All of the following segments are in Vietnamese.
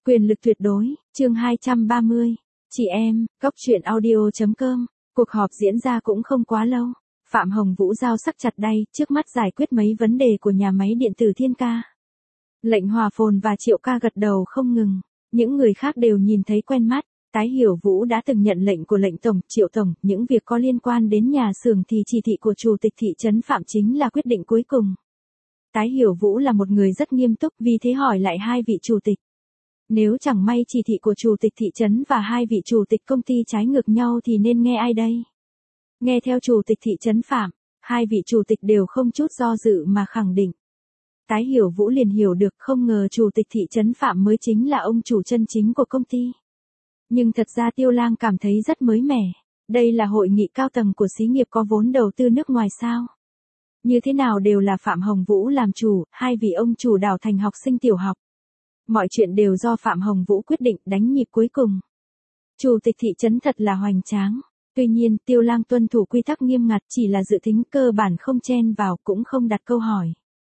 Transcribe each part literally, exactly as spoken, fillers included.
Quyền lực tuyệt đối, chương hai trăm ba mươi. Chị em, góc truyện audio.com. Cuộc họp diễn ra cũng không quá lâu. Phạm Hồng Vũ giao sắc chặt đay, trước mắt giải quyết mấy vấn đề của nhà máy điện tử Thiên Ca. Lệnh Hòa Phồn và Triệu Ca gật đầu không ngừng. Những người khác đều nhìn thấy quen mắt. Tái Hiểu Vũ đã từng nhận lệnh của lệnh tổng, Triệu tổng, những việc có liên quan đến nhà xưởng thì chỉ thị của chủ tịch thị trấn Phạm chính là quyết định cuối cùng. Tái Hiểu Vũ là một người rất nghiêm túc, vì thế hỏi lại hai vị chủ tịch. Nếu chẳng may chỉ thị của chủ tịch thị trấn và hai vị chủ tịch công ty trái ngược nhau thì nên nghe ai đây? Nghe theo chủ tịch thị trấn Phạm, hai vị chủ tịch đều không chút do dự mà khẳng định. Tái Hiểu Vũ liền hiểu được, không ngờ chủ tịch thị trấn Phạm mới chính là ông chủ chân chính của công ty. Nhưng thật ra Tiêu Lang cảm thấy rất mới mẻ. Đây là hội nghị cao tầng của xí nghiệp có vốn đầu tư nước ngoài sao? Như thế nào đều là Phạm Hồng Vũ làm chủ, hai vị ông chủ đào thành học sinh tiểu học. Mọi chuyện đều do Phạm Hồng Vũ quyết định, đánh nhịp cuối cùng. Chủ tịch thị trấn thật là hoành tráng. Tuy nhiên, Tiêu Lang tuân thủ quy tắc nghiêm ngặt, chỉ là dự tính cơ bản không chen vào, cũng không đặt câu hỏi.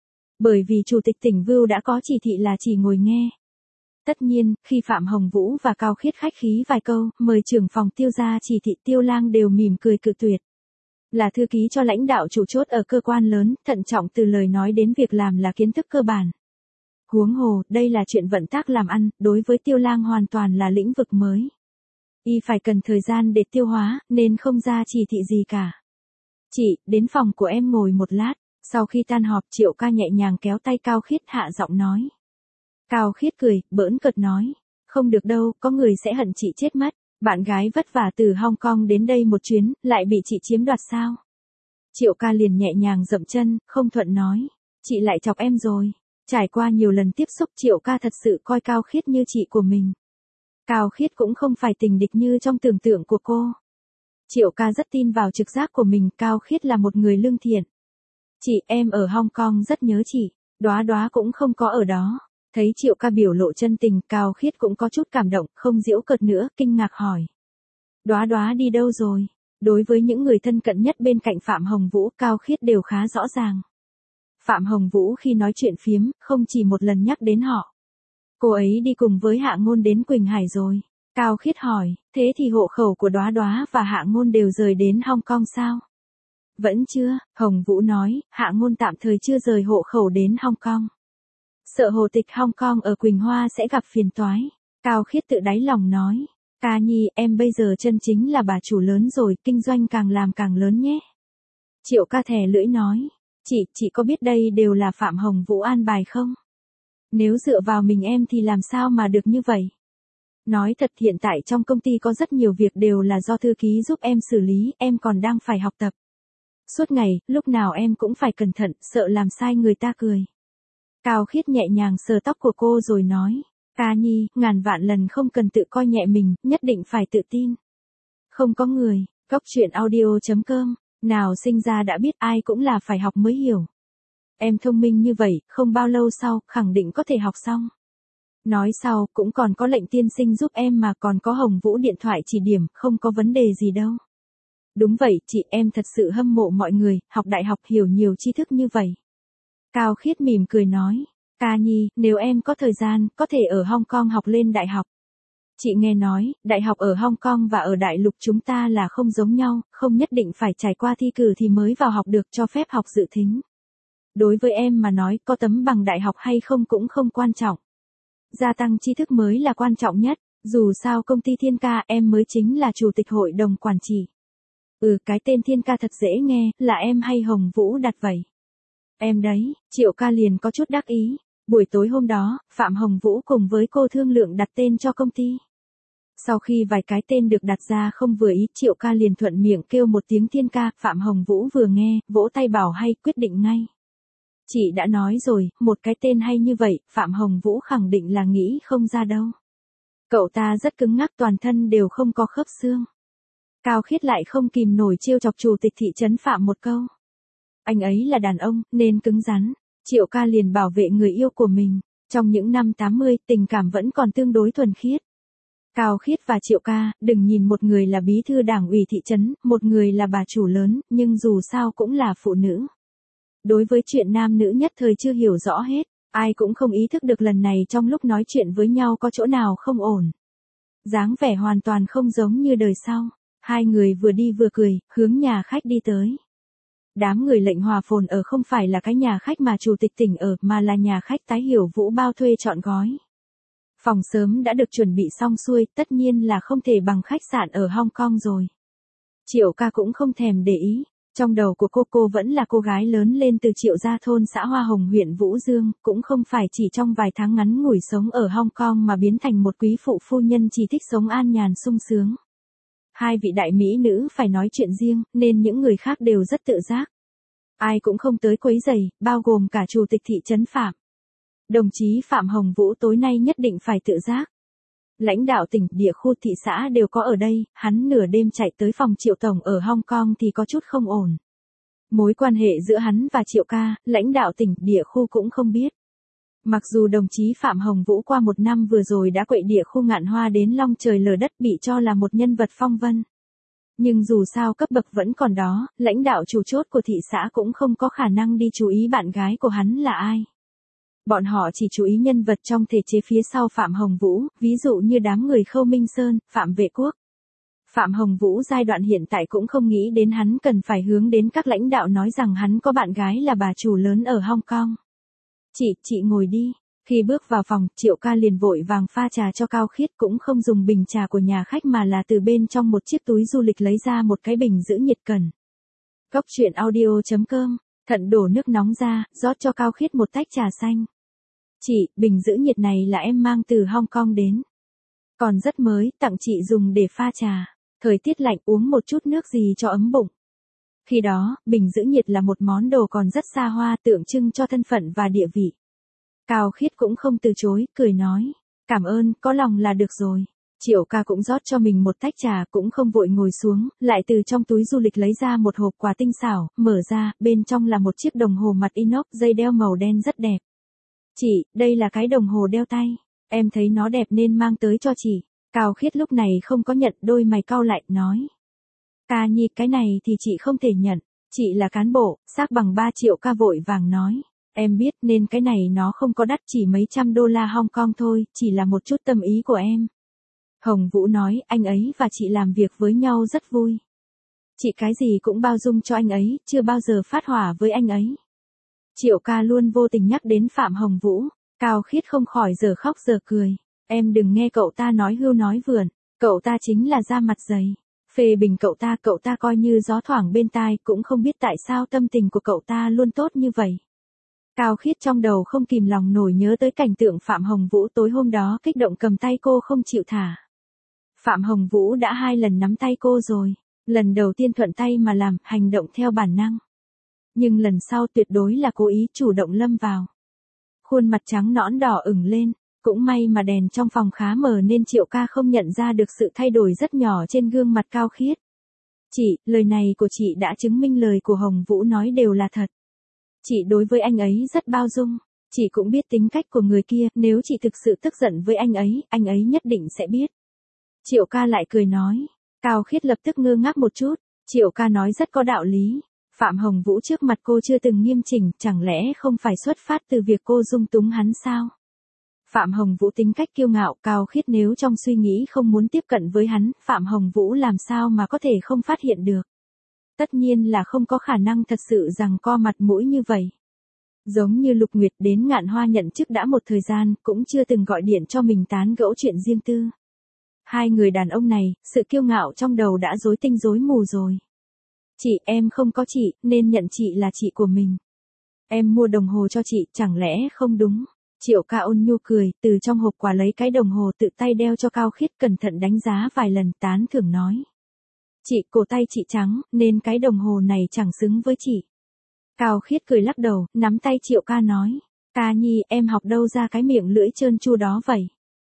Bởi vì chủ tịch tỉnh Vưu đã có chỉ thị là chỉ ngồi nghe. Tất nhiên, khi Phạm Hồng Vũ và Cao Khiết khách khí vài câu, mời trưởng phòng Tiêu ra chỉ thị, Tiêu Lang đều mỉm cười cự tuyệt. Là thư ký cho lãnh đạo chủ chốt ở cơ quan lớn, thận trọng từ lời nói đến việc làm là kiến thức cơ bản. Huống hồ, đây là chuyện vận tác làm ăn, đối với Tiêu Lang hoàn toàn là lĩnh vực mới. Y phải cần thời gian để tiêu hóa, nên không ra chỉ thị gì cả. Chị, đến phòng của em ngồi một lát. Sau khi tan họp, Triệu Ca nhẹ nhàng kéo tay Cao Khiết, hạ giọng nói. Cao Khiết cười, bỡn cợt nói. Không được đâu, có người sẽ hận chị chết mất. Bạn gái vất vả từ Hong Kong đến đây một chuyến, lại bị chị chiếm đoạt sao? Triệu Ca liền nhẹ nhàng dậm chân, không thuận nói. Chị lại chọc em rồi. Trải qua nhiều lần tiếp xúc, Triệu Ca thật sự coi Cao Khiết như chị của mình. Cao Khiết cũng không phải tình địch như trong tưởng tượng của cô. Triệu Ca rất tin vào trực giác của mình, Cao Khiết là một người lương thiện. Chị, em ở Hong Kong rất nhớ chị. Đóa Đóa cũng không có ở đó. Thấy Triệu Ca biểu lộ chân tình, Cao Khiết cũng có chút cảm động, không giễu cợt nữa, kinh ngạc hỏi. Đóa Đóa đi đâu rồi? Đối với những người thân cận nhất bên cạnh Phạm Hồng Vũ, Cao Khiết đều khá rõ ràng. Phạm Hồng Vũ khi nói chuyện phiếm, không chỉ một lần nhắc đến họ. Cô ấy đi cùng với Hạ Ngôn đến Quỳnh Hải rồi. Cao Khiết hỏi, thế thì hộ khẩu của Đóa Đóa và Hạ Ngôn đều rời đến Hong Kong sao? Vẫn chưa, Hồng Vũ nói, Hạ Ngôn tạm thời chưa rời hộ khẩu đến Hong Kong. Sợ hồ tịch Hong Kong ở Quỳnh Hoa sẽ gặp phiền toái. Cao Khiết tự đáy lòng nói, Ca Nhi, em bây giờ chân chính là bà chủ lớn rồi, kinh doanh càng làm càng lớn nhé. Triệu Ca thè lưỡi nói, chị, chị có biết đây đều là Phạm Hồng Vũ an bài không? Nếu dựa vào mình em thì làm sao mà được như vậy? Nói thật, hiện tại trong công ty có rất nhiều việc đều là do thư ký giúp em xử lý, em còn đang phải học tập. Suốt ngày, lúc nào em cũng phải cẩn thận, sợ làm sai người ta cười. Cao Khiết nhẹ nhàng sờ tóc của cô rồi nói, Ca Nhi, ngàn vạn lần không cần tự coi nhẹ mình, nhất định phải tự tin. Không có người, góc truyện audio.com, nào sinh ra đã biết, ai cũng là phải học mới hiểu. Em thông minh như vậy, không bao lâu sau, khẳng định có thể học xong. Nói sau, cũng còn có lệnh tiên sinh giúp em mà, còn có Hồng Vũ điện thoại chỉ điểm, không có vấn đề gì đâu. Đúng vậy, chị, em thật sự hâm mộ mọi người, học đại học hiểu nhiều tri thức như vậy. Cao Khiết mỉm cười nói, Ca Nhi, nếu em có thời gian, có thể ở Hong Kong học lên đại học. Chị nghe nói, đại học ở Hong Kong và ở đại lục chúng ta là không giống nhau, không nhất định phải trải qua thi cử thì mới vào học được, cho phép học dự thính. Đối với em mà nói, có tấm bằng đại học hay không cũng không quan trọng. Gia tăng tri thức mới là quan trọng nhất, dù sao công ty Thiên Ca em mới chính là chủ tịch hội đồng quản trị. Ừ, cái tên Thiên Ca thật dễ nghe, là em hay Hồng Vũ đặt vậy? Em đấy, Triệu Ca liền có chút đắc ý. Buổi tối hôm đó, Phạm Hồng Vũ cùng với cô thương lượng đặt tên cho công ty. Sau khi vài cái tên được đặt ra không vừa ý, Triệu Ca liền thuận miệng kêu một tiếng Thiên Ca, Phạm Hồng Vũ vừa nghe, vỗ tay bảo hay, quyết định ngay. Chị đã nói rồi, một cái tên hay như vậy, Phạm Hồng Vũ khẳng định là nghĩ không ra đâu. Cậu ta rất cứng ngắc, toàn thân đều không có khớp xương. Cao Khiết lại không kìm nổi trêu chọc chủ tịch thị trấn Phạm một câu. Anh ấy là đàn ông, nên cứng rắn. Triệu Ca liền bảo vệ người yêu của mình. Trong những năm tám mươi, tình cảm vẫn còn tương đối thuần khiết. Cao Khiết và Triệu Ca, đừng nhìn một người là bí thư đảng ủy thị trấn, một người là bà chủ lớn, nhưng dù sao cũng là phụ nữ. Đối với chuyện nam nữ nhất thời chưa hiểu rõ hết. Ai cũng không ý thức được lần này trong lúc nói chuyện với nhau có chỗ nào không ổn. Dáng vẻ hoàn toàn không giống như đời sau. Hai người vừa đi vừa cười, hướng nhà khách đi tới. Đám người lệnh Hòa Phồn ở không phải là cái nhà khách mà chủ tịch tỉnh ở, mà là nhà khách Tái Hiểu Vũ bao thuê trọn gói. Phòng sớm đã được chuẩn bị xong xuôi, tất nhiên là không thể bằng khách sạn ở Hong Kong rồi. Triệu ca cũng không thèm để ý. Trong đầu của cô cô vẫn là cô gái lớn lên từ Triệu Gia Thôn xã Hoa Hồng huyện Vũ Dương, cũng không phải chỉ trong vài tháng ngắn ngủi sống ở Hong Kong mà biến thành một quý phụ phu nhân chỉ thích sống an nhàn sung sướng. Hai vị đại mỹ nữ phải nói chuyện riêng, nên những người khác đều rất tự giác. Ai cũng không tới quấy rầy, bao gồm cả chủ tịch thị trấn Phạm. Đồng chí Phạm Hồng Vũ tối nay nhất định phải tự giác. Lãnh đạo tỉnh, địa khu, thị xã đều có ở đây, hắn nửa đêm chạy tới phòng Triệu Tổng ở Hong Kong thì có chút không ổn. Mối quan hệ giữa hắn và Triệu ca, lãnh đạo tỉnh, địa khu cũng không biết. Mặc dù đồng chí Phạm Hồng Vũ qua một năm vừa rồi đã quậy địa khu Ngạn Hoa đến long trời lở đất, bị cho là một nhân vật phong vân. Nhưng dù sao cấp bậc vẫn còn đó, lãnh đạo chủ chốt của thị xã cũng không có khả năng đi chú ý bạn gái của hắn là ai. Bọn họ chỉ chú ý nhân vật trong thể chế phía sau Phạm Hồng Vũ, ví dụ như đám người Khâu Minh Sơn, Phạm Vệ Quốc. Phạm Hồng Vũ giai đoạn hiện tại cũng không nghĩ đến hắn cần phải hướng đến các lãnh đạo nói rằng hắn có bạn gái là bà chủ lớn ở Hong Kong. Chị, chị ngồi đi. Khi bước vào phòng, Triệu ca liền vội vàng pha trà cho Cao Khiết, cũng không dùng bình trà của nhà khách mà là từ bên trong một chiếc túi du lịch lấy ra một cái bình giữ nhiệt cần. Cốc truyện audio chấm com, Thận đổ nước nóng ra, rót cho Cao Khiết một tách trà xanh. Chị, bình giữ nhiệt này là em mang từ Hong Kong đến. Còn rất mới, tặng chị dùng để pha trà. Thời tiết lạnh uống một chút nước gì cho ấm bụng. Khi đó, bình giữ nhiệt là một món đồ còn rất xa hoa, tượng trưng cho thân phận và địa vị. Cao Khiết cũng không từ chối, cười nói. Cảm ơn, có lòng là được rồi. Triệu ca cũng rót cho mình một tách trà, cũng không vội ngồi xuống, lại từ trong túi du lịch lấy ra một hộp quà tinh xảo, mở ra, bên trong là một chiếc đồng hồ mặt inox dây đeo màu đen rất đẹp. Chị, đây là cái đồng hồ đeo tay. Em thấy nó đẹp nên mang tới cho chị. Cao Khiết lúc này không có nhận, đôi mày cau lại, nói. Ca nhi, cái này thì chị không thể nhận. Chị là cán bộ, xác bằng ba triệu. Ca vội vàng nói. Em biết nên cái này nó không có đắt, chỉ mấy trăm đô la Hong Kong thôi, chỉ là một chút tâm ý của em. Hồng Vũ nói, anh ấy và chị làm việc với nhau rất vui. Chị cái gì cũng bao dung cho anh ấy, chưa bao giờ phát hỏa với anh ấy. Triệu ca luôn vô tình nhắc đến Phạm Hồng Vũ, Cao Khiết không khỏi giờ khóc giờ cười. Em đừng nghe cậu ta nói hưu nói vượn, cậu ta chính là da mặt dày. Phê bình cậu ta, cậu ta coi như gió thoảng bên tai, cũng không biết tại sao tâm tình của cậu ta luôn tốt như vậy. Cao Khiết trong đầu không kìm lòng nổi nhớ tới cảnh tượng Phạm Hồng Vũ tối hôm đó kích động cầm tay cô không chịu thả. Phạm Hồng Vũ đã hai lần nắm tay cô rồi, lần đầu tiên thuận tay mà làm, hành động theo bản năng. Nhưng lần sau tuyệt đối là cố ý chủ động lâm vào. Khuôn mặt trắng nõn đỏ ửng lên, cũng may mà đèn trong phòng khá mờ nên Triệu ca không nhận ra được sự thay đổi rất nhỏ trên gương mặt Cao Khiết. Chị, lời này của chị đã chứng minh lời của Hồng Vũ nói đều là thật. Chị đối với anh ấy rất bao dung, chị cũng biết tính cách của người kia, nếu chị thực sự tức giận với anh ấy, anh ấy nhất định sẽ biết. Triệu ca lại cười nói, Cao Khiết lập tức ngơ ngác một chút, Triệu ca nói rất có đạo lý. Phạm Hồng Vũ trước mặt cô chưa từng nghiêm chỉnh, chẳng lẽ không phải xuất phát từ việc cô dung túng hắn sao? Phạm Hồng Vũ tính cách kiêu ngạo, Cao Khiết nếu trong suy nghĩ không muốn tiếp cận với hắn, Phạm Hồng Vũ làm sao mà có thể không phát hiện được. Tất nhiên là không có khả năng thật sự giằng co mặt mũi như vậy. Giống như Lục Nguyệt đến Ngạn Hoa nhận chức đã một thời gian, cũng chưa từng gọi điện cho mình tán gẫu chuyện riêng tư. Hai người đàn ông này, sự kiêu ngạo trong đầu đã rối tinh rối mù rồi. Chị, em không có chị, nên nhận chị là chị của mình. Em mua đồng hồ cho chị, chẳng lẽ không đúng? Triệu ca ôn nhu cười, từ trong hộp quà lấy cái đồng hồ tự tay đeo cho Cao Khiết, cẩn thận đánh giá vài lần, tán thưởng nói. Chị, cổ tay chị trắng, nên cái đồng hồ này chẳng xứng với chị. Cao Khiết cười lắc đầu, nắm tay Triệu ca nói. Ca nhi, em học đâu ra cái miệng lưỡi trơn tru đó vậy?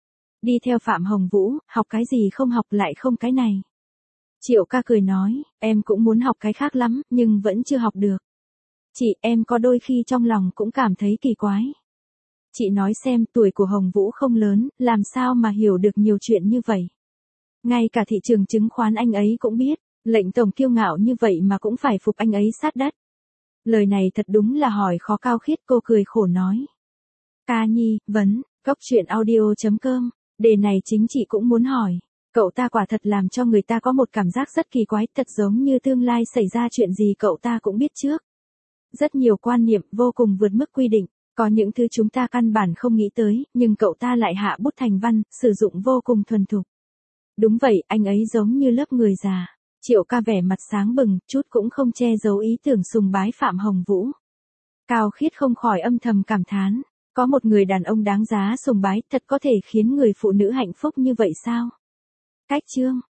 Đi theo Phạm Hồng Vũ, học cái gì không học lại không cái này. Triệu ca cười nói, em cũng muốn học cái khác lắm, nhưng vẫn chưa học được. Chị, em có đôi khi trong lòng cũng cảm thấy kỳ quái. Chị nói xem, tuổi của Hồng Vũ không lớn, làm sao mà hiểu được nhiều chuyện như vậy. Ngay cả thị trường chứng khoán anh ấy cũng biết, lệnh tổng kiêu ngạo như vậy mà cũng phải phục anh ấy sát đất. Lời này thật đúng là hỏi khó. Cao Khiết, cô cười khổ nói. Ca Nhi, vấn, góc truyện audio.com, đề này chính chị cũng muốn hỏi. Cậu ta quả thật làm cho người ta có một cảm giác rất kỳ quái, thật giống như tương lai xảy ra chuyện gì cậu ta cũng biết trước. Rất nhiều quan niệm vô cùng vượt mức quy định, có những thứ chúng ta căn bản không nghĩ tới, nhưng cậu ta lại hạ bút thành văn, sử dụng vô cùng thuần thục. Đúng vậy, anh ấy giống như lớp người già. Triệu Ca vẻ mặt sáng bừng, chút cũng không che giấu ý tưởng sùng bái Phạm Hồng Vũ. Cao Khiết không khỏi âm thầm cảm thán, có một người đàn ông đáng giá sùng bái, thật có thể khiến người phụ nữ hạnh phúc như vậy sao? Cách chương